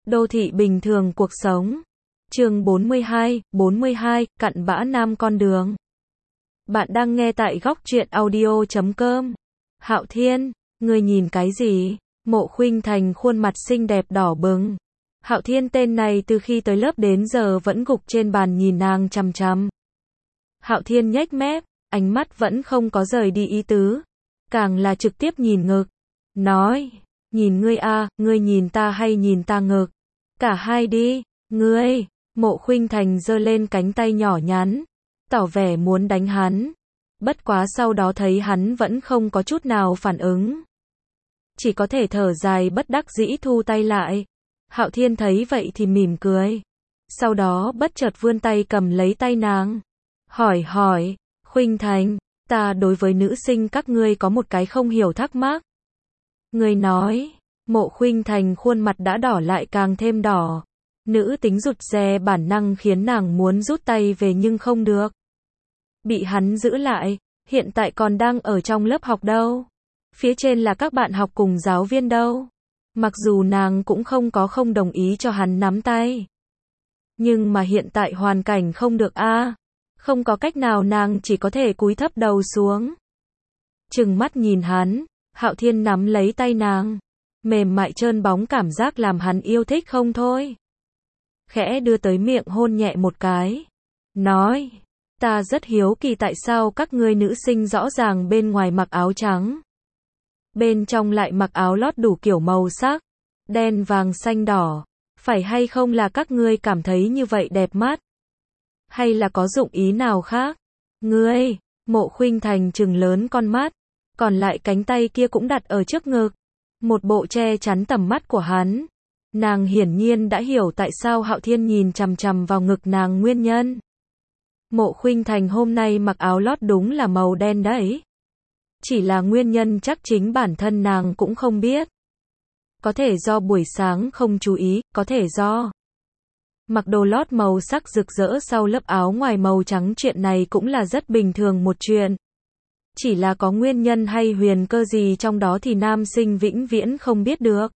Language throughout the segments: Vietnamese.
Đô thị bình thường cuộc sống. Chương 42, cặn bã nam con đường. Bạn đang nghe tại góc truyện audio.com. Hạo Thiên, ngươi nhìn cái gì? Mộ Khuynh Thành khuôn mặt xinh đẹp đỏ bừng. Hạo Thiên tên này từ khi tới lớp đến giờ vẫn gục trên bàn nhìn nàng chằm chằm. Hạo Thiên nhếch mép, ánh mắt vẫn không có rời đi ý tứ, càng là trực tiếp nhìn ngực. Nói, nhìn ngươi a, ngươi nhìn ta hay nhìn ta ngực? Cả hai đi, ngươi. Mộ Khuynh Thành giơ lên cánh tay nhỏ nhắn, tỏ vẻ muốn đánh hắn. Bất quá sau đó thấy hắn vẫn không có chút nào phản ứng, chỉ có thể thở dài bất đắc dĩ thu tay lại. Hạo Thiên thấy vậy thì mỉm cười, sau đó bất chợt vươn tay cầm lấy tay nàng. Hỏi, Khuynh Thành, ta đối với nữ sinh các ngươi có một cái không hiểu thắc mắc. Ngươi nói. Mộ Khuynh Thành khuôn mặt đã đỏ lại càng thêm đỏ. Nữ tính rụt rè bản năng khiến nàng muốn rút tay về nhưng không được. Bị hắn giữ lại, hiện tại còn đang ở trong lớp học đâu. Phía trên là các bạn học cùng giáo viên đâu. Mặc dù nàng cũng không đồng ý cho hắn nắm tay. Nhưng mà hiện tại hoàn cảnh không được a. Không có cách nào, nàng chỉ có thể cúi thấp đầu xuống. Trừng mắt nhìn hắn, Hạo Thiên nắm lấy tay nàng. Mềm mại trơn bóng cảm giác làm hắn yêu thích không thôi. Khẽ đưa tới miệng hôn nhẹ một cái. Nói, ta rất hiếu kỳ tại sao các ngươi nữ sinh rõ ràng bên ngoài mặc áo trắng, bên trong lại mặc áo lót đủ kiểu màu sắc, đen vàng xanh đỏ. Phải hay không là các ngươi cảm thấy như vậy đẹp mắt? Hay là có dụng ý nào khác? Ngươi, Mộ Khuynh Thành trừng lớn con mắt, còn lại cánh tay kia cũng đặt ở trước ngực, một bộ che chắn tầm mắt của hắn. Nàng hiển nhiên đã hiểu tại sao Hạo Thiên nhìn chằm chằm vào ngực nàng nguyên nhân. Mộ Khuynh Thành hôm nay mặc áo lót đúng là màu đen đấy. Chỉ là nguyên nhân chắc chính bản thân nàng cũng không biết. Có thể do buổi sáng không chú ý, có thể do mặc đồ lót màu sắc rực rỡ sau lớp áo ngoài màu trắng, chuyện này cũng là rất bình thường một chuyện. Chỉ là có nguyên nhân hay huyền cơ gì trong đó thì nam sinh vĩnh viễn không biết được.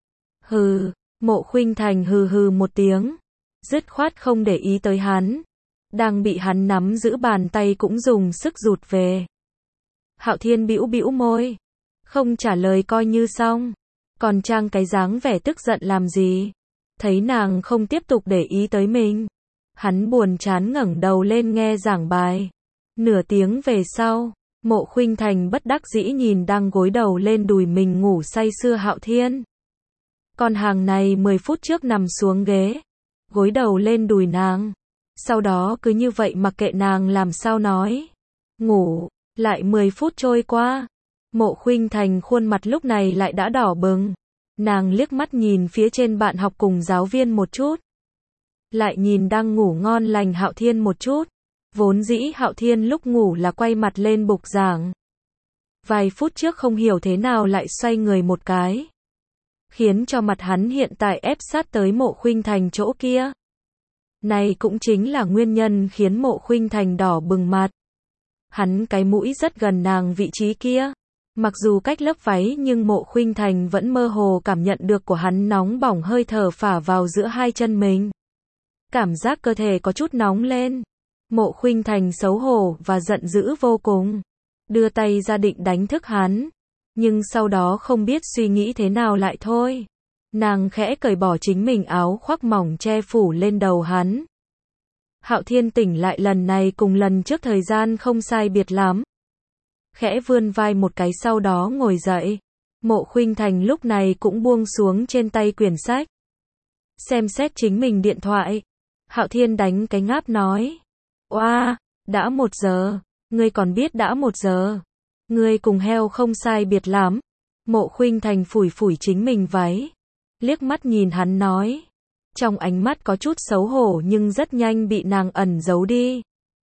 Hừ, Mộ Khuynh Thành hừ một tiếng, dứt khoát không để ý tới hắn. Đang bị hắn nắm giữ bàn tay cũng dùng sức rụt về. Hạo Thiên bĩu môi, không trả lời coi như xong, còn trang cái dáng vẻ tức giận làm gì. Thấy nàng không tiếp tục để ý tới mình, hắn buồn chán ngẩng đầu lên nghe giảng bài. Nửa tiếng về sau, Mộ Khuynh Thành bất đắc dĩ nhìn đang gối đầu lên đùi mình ngủ say sưa Hạo Thiên. Con hàng này 10 phút trước nằm xuống ghế, gối đầu lên đùi nàng, sau đó cứ như vậy mặc kệ nàng làm sao nói. Ngủ, lại 10 phút trôi qua, Mộ Khuynh Thành khuôn mặt lúc này lại đã đỏ bừng. Nàng liếc mắt nhìn phía trên bạn học cùng giáo viên một chút, lại nhìn đang ngủ ngon lành Hạo Thiên một chút. Vốn dĩ Hạo Thiên lúc ngủ là quay mặt lên bục giảng. Vài phút trước không hiểu thế nào lại xoay người một cái, khiến cho mặt hắn hiện tại ép sát tới Mộ Khuynh Thành chỗ kia. Này cũng chính là nguyên nhân khiến Mộ Khuynh Thành đỏ bừng mặt. Hắn cái mũi rất gần nàng vị trí kia. Mặc dù cách lớp váy nhưng Mộ Khuynh Thành vẫn mơ hồ cảm nhận được của hắn nóng bỏng hơi thở phả vào giữa hai chân mình. Cảm giác cơ thể có chút nóng lên. Mộ Khuynh Thành xấu hổ và giận dữ vô cùng, đưa tay ra định đánh thức hắn, nhưng sau đó không biết suy nghĩ thế nào lại thôi. Nàng khẽ cởi bỏ chính mình áo khoác mỏng che phủ lên đầu hắn. Hạo Thiên tỉnh lại lần này cùng lần trước thời gian không sai biệt lắm. Khẽ vươn vai một cái sau đó ngồi dậy. Mộ Khuynh Thành lúc này cũng buông xuống trên tay quyển sách, xem xét chính mình điện thoại. Hạo Thiên đánh cái ngáp nói, oa, đã 1 giờ, ngươi còn biết đã 1 giờ. Ngươi cùng heo không sai biệt lắm. Mộ Khuynh Thành phủi chính mình váy, liếc mắt nhìn hắn nói, trong ánh mắt có chút xấu hổ nhưng rất nhanh bị nàng ẩn giấu đi.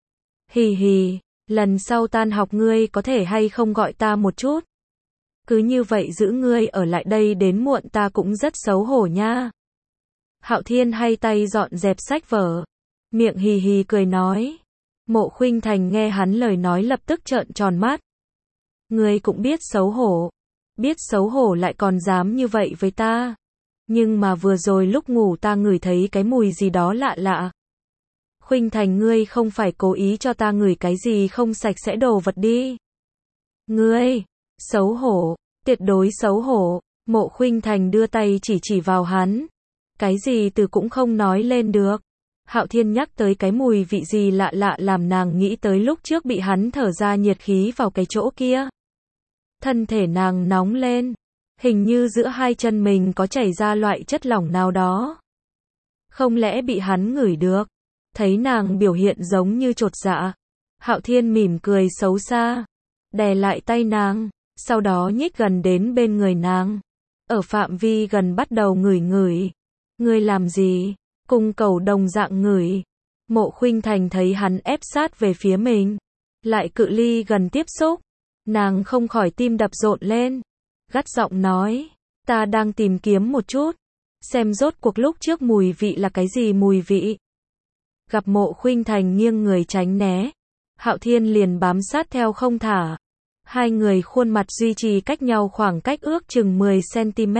Hì, lần sau tan học ngươi có thể hay không gọi ta một chút? Cứ như vậy giữ ngươi ở lại đây đến muộn ta cũng rất xấu hổ nha. Hạo Thiên hay tay dọn dẹp sách vở, miệng hì cười nói. Mộ Khuynh Thành nghe hắn lời nói lập tức trợn tròn mắt. Ngươi cũng biết xấu hổ lại còn dám như vậy với ta. Nhưng mà vừa rồi lúc ngủ ta ngửi thấy cái mùi gì đó lạ lạ. Khuynh Thành, ngươi không phải cố ý cho ta ngửi cái gì không sạch sẽ đồ vật đi. Ngươi, xấu hổ, tuyệt đối xấu hổ. Mộ Khuynh Thành đưa tay chỉ vào hắn. Cái gì từ cũng không nói lên được. Hạo Thiên nhắc tới cái mùi vị gì lạ lạ làm nàng nghĩ tới lúc trước bị hắn thở ra nhiệt khí vào cái chỗ kia. Thân thể nàng nóng lên. Hình như giữa hai chân mình có chảy ra loại chất lỏng nào đó. Không lẽ bị hắn ngửi được? Thấy nàng biểu hiện giống như chột dạ. Hạo Thiên mỉm cười xấu xa. Đè lại tay nàng. Sau đó nhích gần đến bên người nàng. Ở phạm vi gần bắt đầu ngửi ngửi. Ngươi làm gì? Cung cầu đồng dạng ngửi. Mộ Khuynh Thành thấy hắn ép sát về phía mình. Lại cự ly gần tiếp xúc. Nàng không khỏi tim đập rộn lên. Gắt giọng nói. Ta đang tìm kiếm một chút. Xem rốt cuộc lúc trước mùi vị là cái gì mùi vị. Gặp Mộ Khuynh Thành nghiêng người tránh né. Hạo Thiên liền bám sát theo không thả. Hai người khuôn mặt duy trì cách nhau khoảng cách ước chừng 10 cm.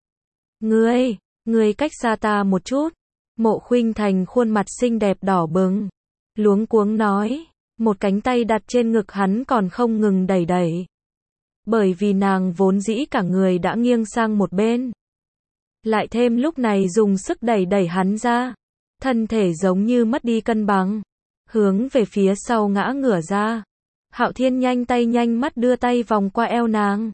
Ngươi cách xa ta một chút. Mộ Khuynh Thành khuôn mặt xinh đẹp đỏ bừng. Luống cuống nói. Một cánh tay đặt trên ngực hắn còn không ngừng đẩy đẩy. Bởi vì nàng vốn dĩ cả người đã nghiêng sang một bên. Lại thêm lúc này dùng sức đẩy hắn ra. Thân thể giống như mất đi cân bằng. Hướng về phía sau ngã ngửa ra. Hạo Thiên nhanh tay nhanh mắt đưa tay vòng qua eo nàng.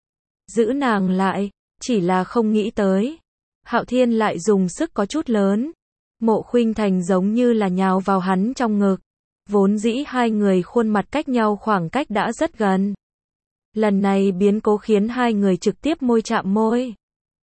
Giữ nàng lại. Chỉ là không nghĩ tới. Hạo Thiên lại dùng sức có chút lớn. Mộ Khuynh Thành giống như là nhào vào hắn trong ngực. Vốn dĩ hai người khuôn mặt cách nhau khoảng cách đã rất gần. Lần này biến cố khiến hai người trực tiếp môi chạm môi.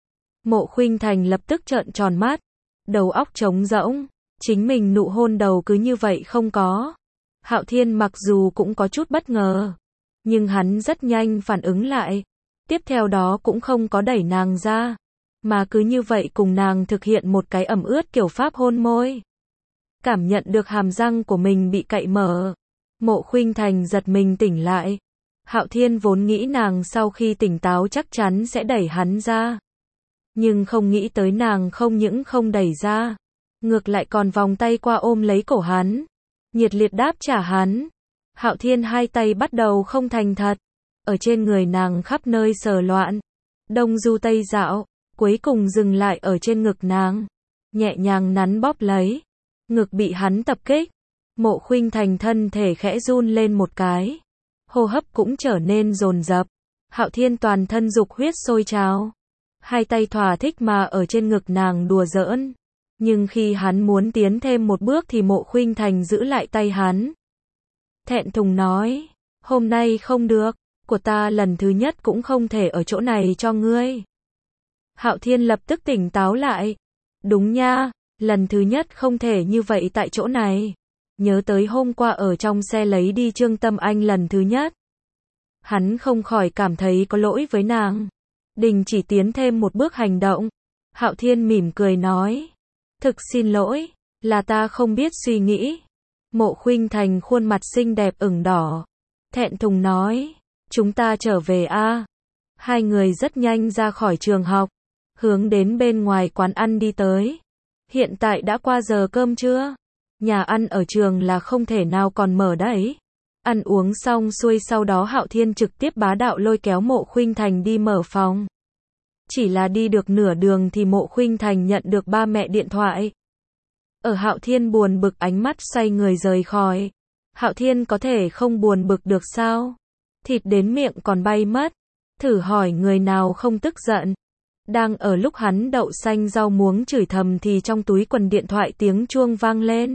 Mộ Khuynh Thành lập tức trợn tròn mắt. Đầu óc trống rỗng. Chính mình nụ hôn đầu cứ như vậy không có. Hạo Thiên mặc dù cũng có chút bất ngờ. Nhưng hắn rất nhanh phản ứng lại. Tiếp theo đó cũng không có đẩy nàng ra. Mà cứ như vậy cùng nàng thực hiện một cái ẩm ướt kiểu pháp hôn môi. Cảm nhận được hàm răng của mình bị cạy mở. Mộ Khuynh Thành giật mình tỉnh lại. Hạo Thiên vốn nghĩ nàng sau khi tỉnh táo chắc chắn sẽ đẩy hắn ra. Nhưng không nghĩ tới nàng không những không đẩy ra. Ngược lại còn vòng tay qua ôm lấy cổ hắn. Nhiệt liệt đáp trả hắn. Hạo Thiên hai tay bắt đầu không thành thật. Ở trên người nàng khắp nơi sờ loạn. Đông du tây dạo. Cuối cùng dừng lại ở trên ngực nàng. Nhẹ nhàng nắn bóp lấy. Ngực bị hắn tập kích. Mộ Khuynh Thành thân thể khẽ run lên một cái. Hô hấp cũng trở nên dồn dập. Hạo Thiên toàn thân dục huyết sôi trào. Hai tay thỏa thích mà ở trên ngực nàng đùa giỡn. Nhưng khi hắn muốn tiến thêm một bước thì Mộ Khuynh Thành giữ lại tay hắn. Thẹn thùng nói. Hôm nay không được. Của ta lần thứ nhất cũng không thể ở chỗ này cho ngươi. Hạo Thiên lập tức tỉnh táo lại. Đúng nha. Lần thứ nhất không thể như vậy tại chỗ này. Nhớ tới hôm qua ở trong xe lấy đi Trương Tâm Anh lần thứ nhất. Hắn không khỏi cảm thấy có lỗi với nàng. Đình chỉ tiến thêm một bước hành động. Hạo Thiên mỉm cười nói. Thực xin lỗi, là ta không biết suy nghĩ. Mộ Khuynh Thành khuôn mặt xinh đẹp ửng đỏ. Thẹn thùng nói. Chúng ta trở về a. Hai người rất nhanh ra khỏi trường học. Hướng đến bên ngoài quán ăn đi tới. Hiện tại đã qua giờ cơm trưa. Nhà ăn ở trường là không thể nào còn mở đấy. Ăn uống xong xuôi sau đó Hạo Thiên trực tiếp bá đạo lôi kéo Mộ Khuynh Thành đi mở phòng. Chỉ là đi được nửa đường thì Mộ Khuynh Thành nhận được ba mẹ điện thoại. Ở Hạo Thiên buồn bực ánh mắt xoay người rời khỏi. Hạo Thiên có thể không buồn bực được sao? Thịt đến miệng còn bay mất. Thử hỏi người nào không tức giận. Đang ở lúc hắn đậu xanh rau muống chửi thầm thì trong túi quần điện thoại tiếng chuông vang lên.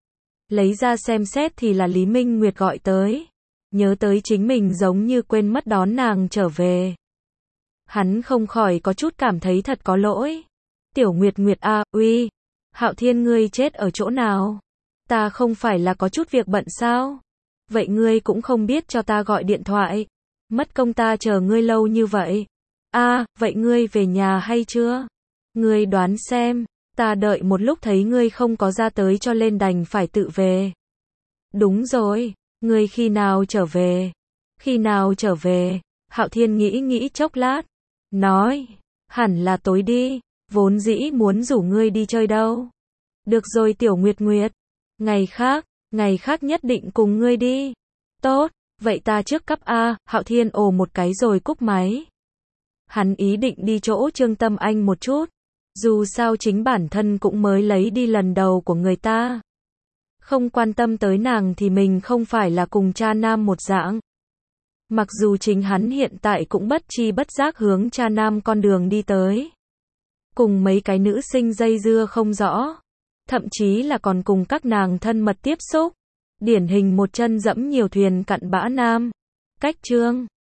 Lấy ra xem xét thì là Lý Minh Nguyệt gọi tới. Nhớ tới chính mình giống như quên mất đón nàng trở về. Hắn không khỏi có chút cảm thấy thật có lỗi. Tiểu Nguyệt Nguyệt a, uy. Hạo Thiên ngươi chết ở chỗ nào? Ta không phải là có chút việc bận sao? Vậy ngươi cũng không biết cho ta gọi điện thoại. Mất công ta chờ ngươi lâu như vậy. Vậy ngươi về nhà hay chưa? Ngươi đoán xem, ta đợi một lúc thấy ngươi không có ra tới cho nên đành phải tự về. Đúng rồi, ngươi khi nào trở về? Khi nào trở về? Hạo Thiên nghĩ chốc lát, nói, hẳn là tối đi, vốn dĩ muốn rủ ngươi đi chơi đâu. Được rồi Tiểu Nguyệt Nguyệt, ngày khác nhất định cùng ngươi đi. Tốt, vậy ta trước cắp a. Hạo Thiên ồ một cái rồi cúp máy. Hắn ý định đi chỗ Trương Tâm Anh một chút. Dù sao chính bản thân cũng mới lấy đi lần đầu của người ta. Không quan tâm tới nàng thì mình không phải là cùng cha nam một dạng. Mặc dù chính hắn hiện tại cũng bất chi bất giác hướng cha nam con đường đi tới. Cùng mấy cái nữ sinh dây dưa không rõ. Thậm chí là còn cùng các nàng thân mật tiếp xúc. Điển hình một chân dẫm nhiều thuyền cặn bã nam. Cách chương